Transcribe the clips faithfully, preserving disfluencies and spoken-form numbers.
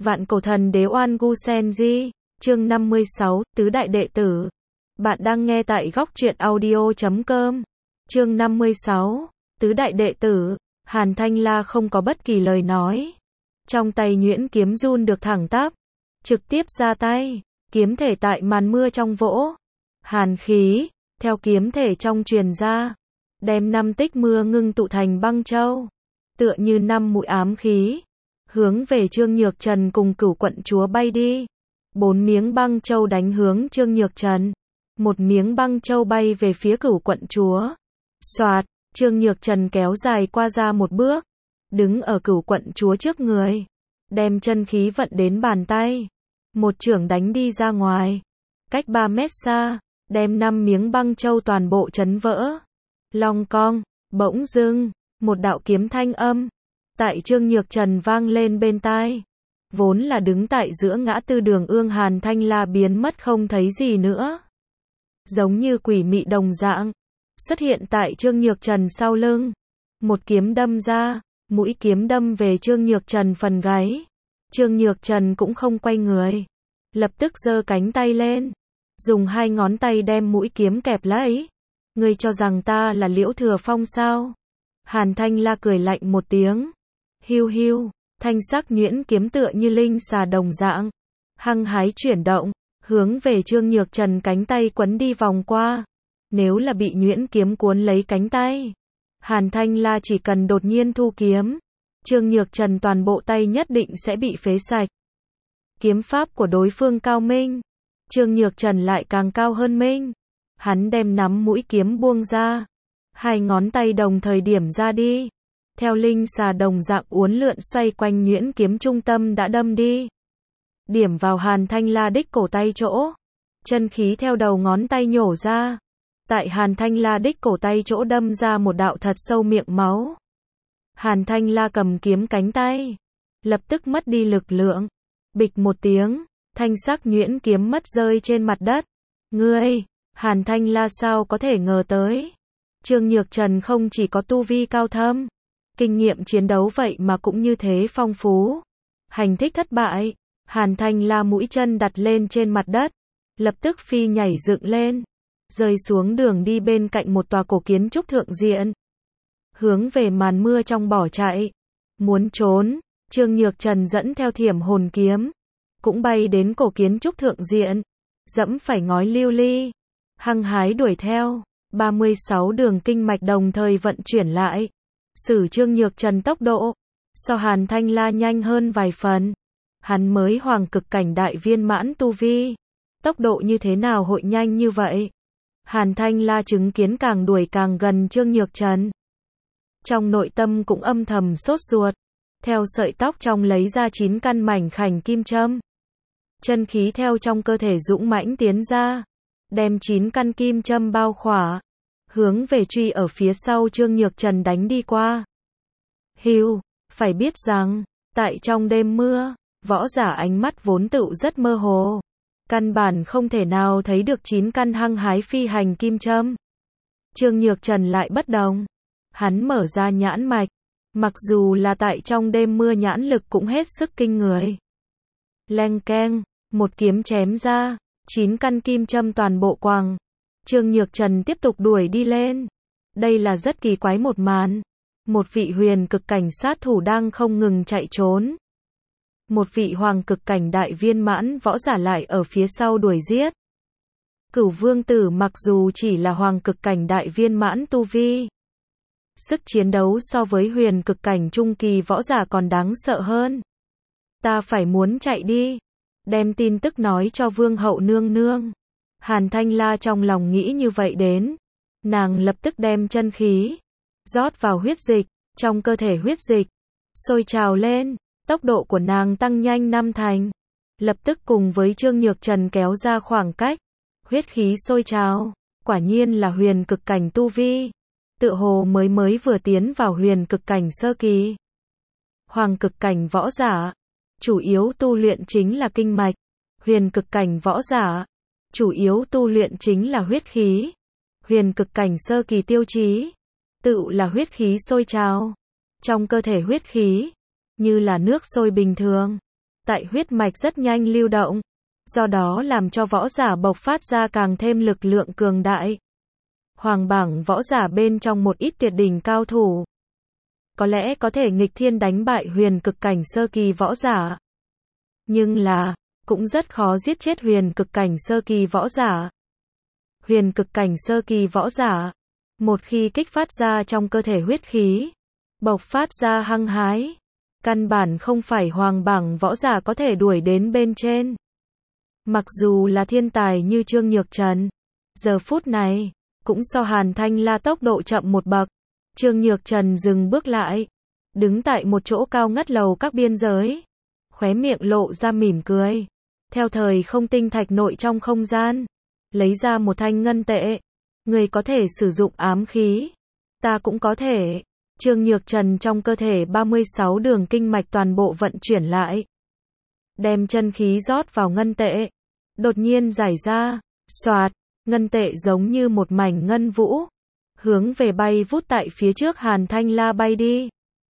Vạn cổ thần đế Oan Gu Senji, chương năm mươi sáu, Tứ đại đệ tử. Bạn đang nghe tại góc truyện audio chấm com. Chương năm mươi sáu, Tứ đại đệ tử. Hàn Thanh La không có bất kỳ lời nói. Trong tay nhuyễn kiếm run được thẳng tắp, trực tiếp ra tay, kiếm thể tại màn mưa trong vỗ. Hàn khí, theo kiếm thể trong truyền ra, đem năm tích mưa ngưng tụ thành băng châu, tựa như năm mũi ám khí, hướng về Trương Nhược Trần cùng Cửu quận chúa bay đi. Bốn miếng băng châu đánh hướng Trương Nhược Trần, một miếng băng châu bay về phía Cửu quận chúa. Soạt, Trương Nhược Trần kéo dài qua ra một bước, đứng ở Cửu quận chúa trước người, đem chân khí vận đến bàn tay, một chưởng đánh đi ra ngoài, cách ba mét xa, đem năm miếng băng châu toàn bộ chấn vỡ. Long cong, bỗng dưng, một đạo kiếm thanh âm tại Trương Nhược Trần vang lên bên tai. Vốn là đứng tại giữa ngã tư đường ương Hàn Thanh La biến mất không thấy gì nữa, giống như quỷ mị đồng dạng, xuất hiện tại Trương Nhược Trần sau lưng. Một kiếm đâm ra, mũi kiếm đâm về Trương Nhược Trần phần gáy. Trương Nhược Trần cũng không quay người, lập tức giơ cánh tay lên, dùng hai ngón tay đem mũi kiếm kẹp lấy. Ngươi cho rằng ta là Liễu Thừa Phong sao? Hàn Thanh La cười lạnh một tiếng. Hiu hiu, thanh sắc nhuyễn kiếm tựa như linh xà đồng dạng, hăng hái chuyển động, hướng về Trương Nhược Trần cánh tay quấn đi vòng qua. Nếu là bị nhuyễn kiếm cuốn lấy cánh tay, Hàn Thanh La chỉ cần đột nhiên thu kiếm, Trương Nhược Trần toàn bộ tay nhất định sẽ bị phế sạch. Kiếm pháp của đối phương cao minh, Trương Nhược Trần lại càng cao hơn minh. Hắn đem nắm mũi kiếm buông ra, hai ngón tay đồng thời điểm ra đi, theo linh xà đồng dạng uốn lượn xoay quanh nhuyễn kiếm trung tâm đã đâm đi, điểm vào Hàn Thanh La đích cổ tay chỗ. Chân khí theo đầu ngón tay nhổ ra, tại Hàn Thanh La đích cổ tay chỗ đâm ra một đạo thật sâu miệng máu. Hàn Thanh La cầm kiếm cánh tay, lập tức mất đi lực lượng. Bịch một tiếng, thanh sắc nhuyễn kiếm mất rơi trên mặt đất. Ngươi, Hàn Thanh La sao có thể ngờ tới, Trương Nhược Trần không chỉ có tu vi cao thâm, kinh nghiệm chiến đấu vậy mà cũng như thế phong phú. Hành thích thất bại, Hàn Thanh La mũi chân đặt lên trên mặt đất, lập tức phi nhảy dựng lên, rơi xuống đường đi bên cạnh một tòa cổ kiến trúc thượng diện, hướng về màn mưa trong bỏ chạy. Muốn trốn, Trương Nhược Trần dẫn theo thiểm hồn kiếm, cũng bay đến cổ kiến trúc thượng diện, dẫm phải ngói lưu ly, hăng hái đuổi theo. ba mươi sáu đường kinh mạch đồng thời vận chuyển lại, sử Trương Nhược Trần tốc độ so Hàn Thanh La nhanh hơn vài phần. Hắn mới hoàng cực cảnh đại viên mãn tu vi, tốc độ như thế nào hội nhanh như vậy? Hàn Thanh La chứng kiến càng đuổi càng gần Trương Nhược Trần, trong nội tâm cũng âm thầm sốt ruột, theo sợi tóc trong lấy ra chín căn mảnh khảnh kim châm. Chân khí theo trong cơ thể dũng mãnh tiến ra, đem chín căn kim châm bao khỏa, hướng về truy ở phía sau Trương Nhược Trần đánh đi qua. Hiu, phải biết rằng, tại trong đêm mưa, võ giả ánh mắt vốn tựu rất mơ hồ, căn bản không thể nào thấy được chín căn hăng hái phi hành kim châm. Trương Nhược Trần lại bất đồng, hắn mở ra nhãn mạch, mặc dù là tại trong đêm mưa nhãn lực cũng hết sức kinh người. Leng keng, một kiếm chém ra, chín căn kim châm toàn bộ quăng. Trương Nhược Trần tiếp tục đuổi đi lên. Đây là rất kỳ quái một màn. Một vị huyền cực cảnh sát thủ đang không ngừng chạy trốn, một vị hoàng cực cảnh đại viên mãn võ giả lại ở phía sau đuổi giết. Cửu vương tử mặc dù chỉ là hoàng cực cảnh đại viên mãn tu vi, sức chiến đấu so với huyền cực cảnh trung kỳ võ giả còn đáng sợ hơn. Ta phải muốn chạy đi, đem tin tức nói cho vương hậu nương nương. Hàn Thanh La trong lòng nghĩ như vậy đến, nàng lập tức đem chân khí rót vào huyết dịch, trong cơ thể huyết dịch sôi trào lên, tốc độ của nàng tăng nhanh năm thành, lập tức cùng với Trương Nhược Trần kéo ra khoảng cách. Huyết khí sôi trào, quả nhiên là huyền cực cảnh tu vi, tựa hồ mới mới vừa tiến vào huyền cực cảnh sơ kỳ. Hoàng cực cảnh võ giả, chủ yếu tu luyện chính là kinh mạch, huyền cực cảnh võ giả, chủ yếu tu luyện chính là huyết khí. Huyền cực cảnh sơ kỳ tiêu chí, tựu là huyết khí sôi trào, trong cơ thể huyết khí như là nước sôi bình thường, tại huyết mạch rất nhanh lưu động, do đó làm cho võ giả bộc phát ra càng thêm lực lượng cường đại. Hoàng bảng võ giả bên trong một ít tuyệt đỉnh cao thủ, có lẽ có thể nghịch thiên đánh bại huyền cực cảnh sơ kỳ võ giả. Nhưng là, cũng rất khó giết chết huyền cực cảnh sơ kỳ võ giả. Huyền cực cảnh sơ kỳ võ giả, một khi kích phát ra trong cơ thể huyết khí, bộc phát ra hăng hái, căn bản không phải hoàng bảng võ giả có thể đuổi đến bên trên. Mặc dù là thiên tài như Trương Nhược Trần, giờ phút này, cũng so Hàn Thanh La tốc độ chậm một bậc. Trương Nhược Trần dừng bước lại, đứng tại một chỗ cao ngất lầu các biên giới, khóe miệng lộ ra mỉm cười. Theo thời không tinh thạch nội trong không gian, lấy ra một thanh ngân tệ. Người có thể sử dụng ám khí, ta cũng có thể. Trương Nhược Trần trong cơ thể ba mươi sáu đường kinh mạch toàn bộ vận chuyển lại, đem chân khí rót vào ngân tệ, đột nhiên giải ra, xoạt, ngân tệ giống như một mảnh ngân vũ, hướng về bay vút tại phía trước Hàn Thanh La bay đi.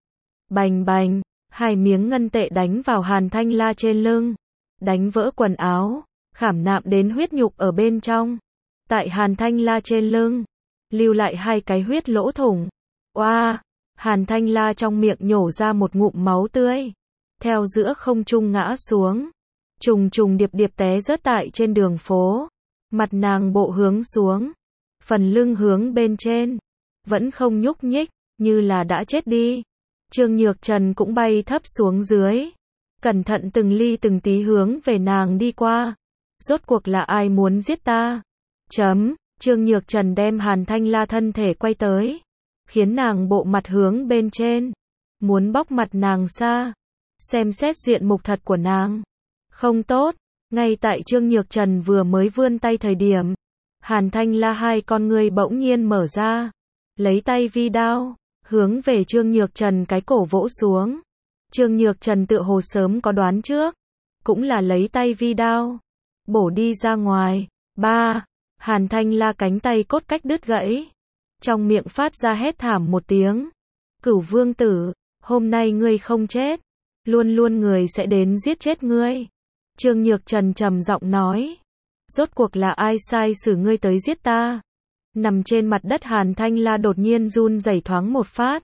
Bành bành, hai miếng ngân tệ đánh vào Hàn Thanh La trên lưng, đánh vỡ quần áo, khảm nạm đến huyết nhục ở bên trong. Tại Hàn Thanh La trên lưng, lưu lại hai cái huyết lỗ thủng. Oa, wow, Hàn Thanh La trong miệng nhổ ra một ngụm máu tươi, theo giữa không trung ngã xuống, trùng trùng điệp điệp té rớt tại trên đường phố. Mặt nàng bộ hướng xuống, phần lưng hướng bên trên, vẫn không nhúc nhích, như là đã chết đi. Trương Nhược Trần cũng bay thấp xuống dưới, cẩn thận từng ly từng tí hướng về nàng đi qua. Rốt cuộc là ai muốn giết ta? Chấm, Trương Nhược Trần đem Hàn Thanh La thân thể quay tới, khiến nàng bộ mặt hướng bên trên, muốn bóc mặt nàng xa, xem xét diện mục thật của nàng. Không tốt, ngay tại Trương Nhược Trần vừa mới vươn tay thời điểm, Hàn Thanh La hai con ngươi bỗng nhiên mở ra, lấy tay vi đao, hướng về Trương Nhược Trần cái cổ vỗ xuống. Trương Nhược Trần tựa hồ sớm có đoán trước, cũng là lấy tay vi đao, bổ đi ra ngoài. Ba, Hàn Thanh La cánh tay cốt cách đứt gãy, trong miệng phát ra hét thảm một tiếng. Cửu vương tử, hôm nay ngươi không chết, luôn luôn người sẽ đến giết chết ngươi. Trương Nhược Trần trầm giọng nói, rốt cuộc là ai sai xử ngươi tới giết ta? Nằm trên mặt đất Hàn Thanh La đột nhiên run rẩy thoáng một phát.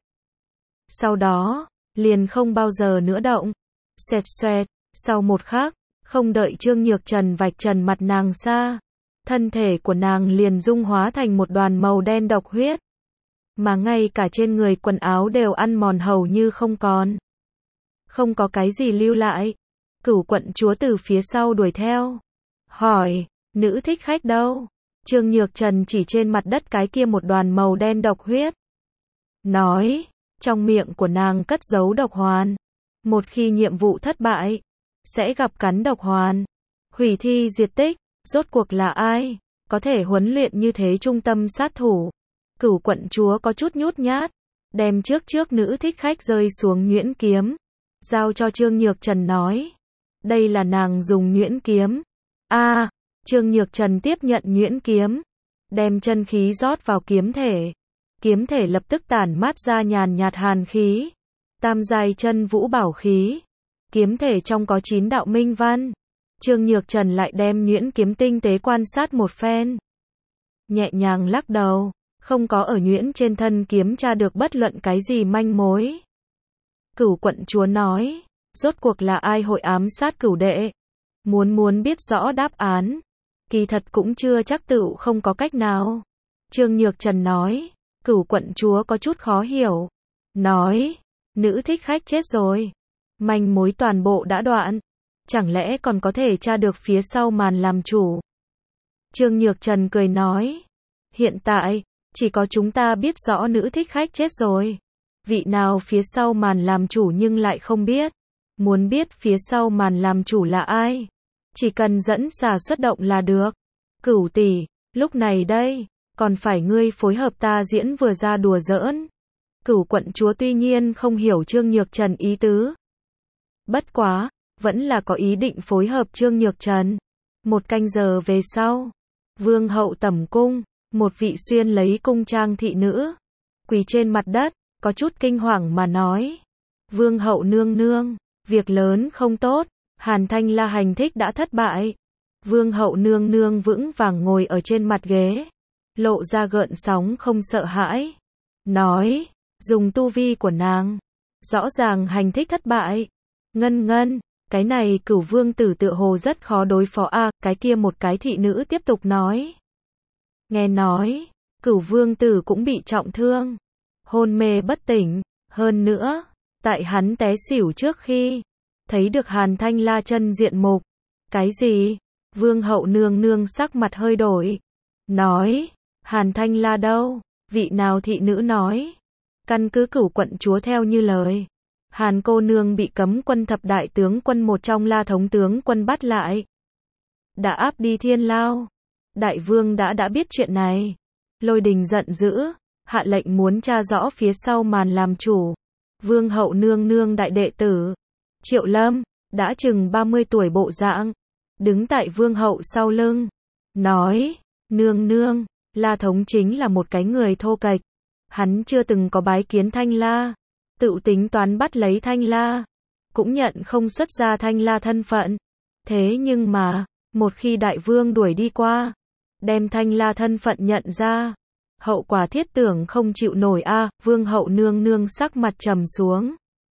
Sau đó, liền không bao giờ nữa động. Xoẹt xoẹt, sau một khắc, không đợi Trương Nhược Trần vạch trần mặt nàng xa, thân thể của nàng liền dung hóa thành một đoàn màu đen độc huyết, mà ngay cả trên người quần áo đều ăn mòn hầu như không còn. Không có cái gì lưu lại. Cửu quận chúa từ phía sau đuổi theo, hỏi, nữ thích khách đâu? Trương Nhược Trần chỉ trên mặt đất cái kia một đoàn màu đen độc huyết, nói, trong miệng của nàng cất giấu độc hoàn, một khi nhiệm vụ thất bại, sẽ gặp cắn độc hoàn, hủy thi diệt tích. Rốt cuộc là ai có thể huấn luyện như thế trung tâm sát thủ? Cửu quận chúa có chút nhút nhát, đem trước trước nữ thích khách rơi xuống nhuyễn kiếm, giao cho Trương Nhược Trần nói, đây là nàng dùng nhuyễn kiếm. A, à, Trương Nhược Trần tiếp nhận nhuyễn kiếm, đem chân khí rót vào kiếm thể, kiếm thể lập tức tản mát ra nhàn nhạt hàn khí, tam giai chân vũ bảo khí, kiếm thể trong có chín đạo minh văn. Trương Nhược Trần lại đem nhuyễn kiếm tinh tế quan sát một phen, nhẹ nhàng lắc đầu, không có ở nhuyễn trên thân kiếm tra được bất luận cái gì manh mối. Cửu quận chúa nói, rốt cuộc là ai hội ám sát cửu đệ? Muốn muốn biết rõ đáp án, kỳ thật cũng chưa chắc tựu không có cách nào. Trương Nhược Trần nói, cửu quận chúa có chút khó hiểu, nói, nữ thích khách chết rồi, manh mối toàn bộ đã đoạn, chẳng lẽ còn có thể tra được phía sau màn làm chủ? Trương Nhược Trần cười nói, hiện tại, chỉ có chúng ta biết rõ nữ thích khách chết rồi, vị nào phía sau màn làm chủ nhưng lại không biết. Muốn biết phía sau màn làm chủ là ai, chỉ cần dẫn xà xuất động là được. Cửu tỷ, lúc này đây, còn phải ngươi phối hợp ta diễn vừa ra đùa giỡn. Cửu quận chúa tuy nhiên không hiểu Trương Nhược Trần ý tứ, bất quá, vẫn là có ý định phối hợp Trương Nhược Trần. Một canh giờ về sau, vương hậu tẩm cung, một vị xuyên lấy cung trang thị nữ, quỳ trên mặt đất, có chút kinh hoàng mà nói, vương hậu nương nương, việc lớn không tốt, Hàn Thanh La hành thích đã thất bại. Vương hậu nương nương vững vàng ngồi ở trên mặt ghế, lộ ra gợn sóng không sợ hãi. Nói, dùng tu vi của nàng, rõ ràng hành thích thất bại. Ngân ngân, cái này Cửu vương tử tựa hồ rất khó đối phó a à, cái kia một cái thị nữ tiếp tục nói. Nghe nói, Cửu vương tử cũng bị trọng thương, hôn mê bất tỉnh, hơn nữa, tại hắn té xỉu trước khi thấy được Hàn Thanh La chân diện mục. Cái gì? Vương hậu nương nương sắc mặt hơi đổi. Nói, Hàn Thanh La đâu? Vị nào thị nữ nói? Căn cứ Cửu quận chúa theo như lời, Hàn cô nương bị cấm quân thập đại tướng quân một trong La thống tướng quân bắt lại, đã áp đi thiên lao. Đại vương đã đã biết chuyện này. Lôi Đình giận dữ, hạ lệnh muốn tra rõ phía sau màn làm chủ. Vương hậu nương nương đại đệ tử Triệu Lâm, đã chừng ba mươi tuổi bộ dạng, đứng tại vương hậu sau lưng, nói, nương nương, La thống chính là một cái người thô kệch. Hắn chưa từng có bái kiến Thanh La, tự tính toán bắt lấy Thanh La, cũng nhận không xuất ra Thanh La thân phận. Thế nhưng mà, một khi đại vương đuổi đi qua, đem Thanh La thân phận nhận ra, hậu quả thiết tưởng không chịu nổi a. À, vương hậu nương nương sắc mặt trầm xuống.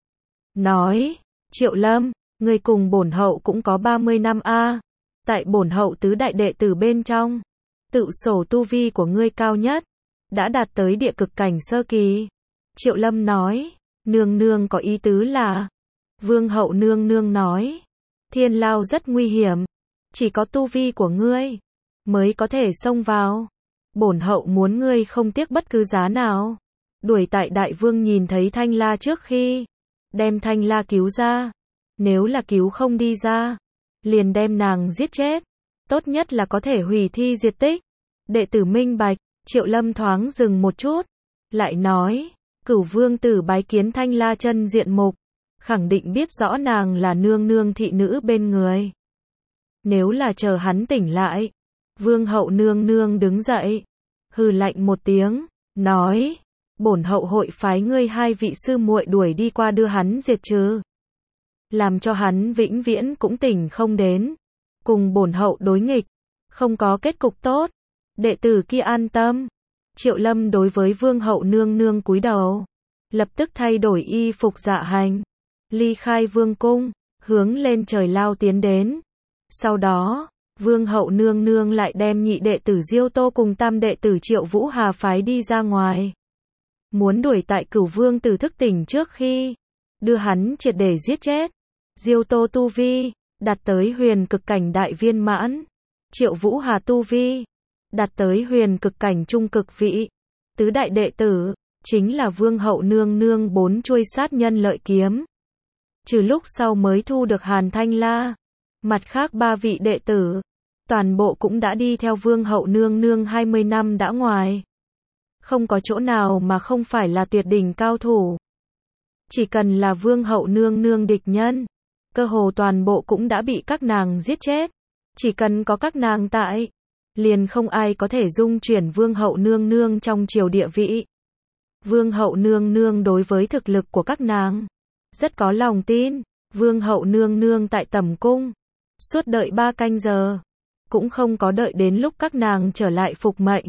Nói, Triệu Lâm, người cùng bổn hậu cũng có ba mươi năm a. À, tại bổn hậu tứ đại đệ tử bên trong, tự sổ tu vi của ngươi cao nhất, đã đạt tới địa cực cảnh sơ kỳ. Triệu Lâm nói, nương nương có ý tứ là, vương hậu nương nương nói, thiên lao rất nguy hiểm, chỉ có tu vi của ngươi mới có thể xông vào. Bổn hậu muốn ngươi không tiếc bất cứ giá nào, đuổi tại đại vương nhìn thấy Thanh La trước khi, đem Thanh La cứu ra. Nếu là cứu không đi ra, liền đem nàng giết chết. Tốt nhất là có thể hủy thi diệt tích. Đệ tử minh bạch. Triệu Lâm thoáng dừng một chút, lại nói, Cửu vương tử bái kiến Thanh La chân diện mục, khẳng định biết rõ nàng là nương nương thị nữ bên người. Nếu là chờ hắn tỉnh lại, vương hậu nương nương đứng dậy, hừ lạnh một tiếng, nói, bổn hậu hội phái ngươi hai vị sư muội đuổi đi qua đưa hắn diệt trừ, làm cho hắn vĩnh viễn cũng tỉnh không đến, cùng bổn hậu đối nghịch, không có kết cục tốt. Đệ tử kia an tâm. Triệu Lâm đối với vương hậu nương nương cúi đầu, lập tức thay đổi y phục dạ hành, ly khai vương cung, hướng lên trời lao tiến đến. Sau đó, vương hậu nương nương lại đem nhị đệ tử Diêu Tô cùng tam đệ tử Triệu Vũ Hà phái đi ra ngoài, muốn đuổi tại Cửu vương tử thức tỉnh trước khi, đưa hắn triệt để giết chết. Diêu Tô tu vi đạt tới huyền cực cảnh đại viên mãn, Triệu Vũ Hà tu vi đạt tới huyền cực cảnh trung cực vị. Tứ đại đệ tử chính là vương hậu nương nương bốn chuôi sát nhân lợi kiếm, trừ lúc sau mới thu được Hàn Thanh La. Mặt khác ba vị đệ tử, toàn bộ cũng đã đi theo vương hậu nương nương hai mươi năm đã ngoài. Không có chỗ nào mà không phải là tuyệt đỉnh cao thủ. Chỉ cần là vương hậu nương nương địch nhân, cơ hồ toàn bộ cũng đã bị các nàng giết chết. Chỉ cần có các nàng tại, liền không ai có thể dung chuyển vương hậu nương nương trong triều địa vị. Vương hậu nương nương đối với thực lực của các nàng rất có lòng tin. Vương hậu nương nương tại tẩm cung suốt đợi ba canh giờ, cũng không có đợi đến lúc các nàng trở lại phục mệnh.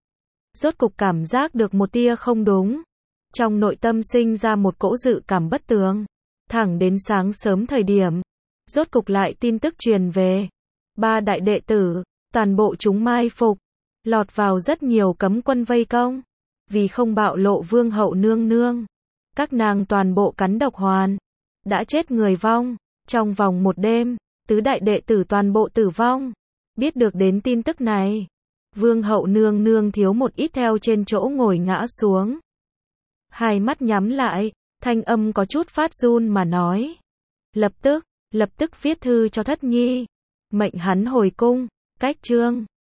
Rốt cục cảm giác được một tia không đúng, trong nội tâm sinh ra một cỗ dự cảm bất tường. Thẳng đến sáng sớm thời điểm, rốt cục lại tin tức truyền về, ba đại đệ tử toàn bộ chúng mai phục, lọt vào rất nhiều cấm quân vây công. Vì không bạo lộ vương hậu nương nương, các nàng toàn bộ cắn độc hoàn, đã chết người vong. Trong vòng một đêm, tứ đại đệ tử toàn bộ tử vong. Biết được đến tin tức này, vương hậu nương nương thiếu một ít theo trên chỗ ngồi ngã xuống. Hai mắt nhắm lại, thanh âm có chút phát run mà nói. Lập tức, lập tức viết thư cho thất nhi, mệnh hắn hồi cung. Cách chương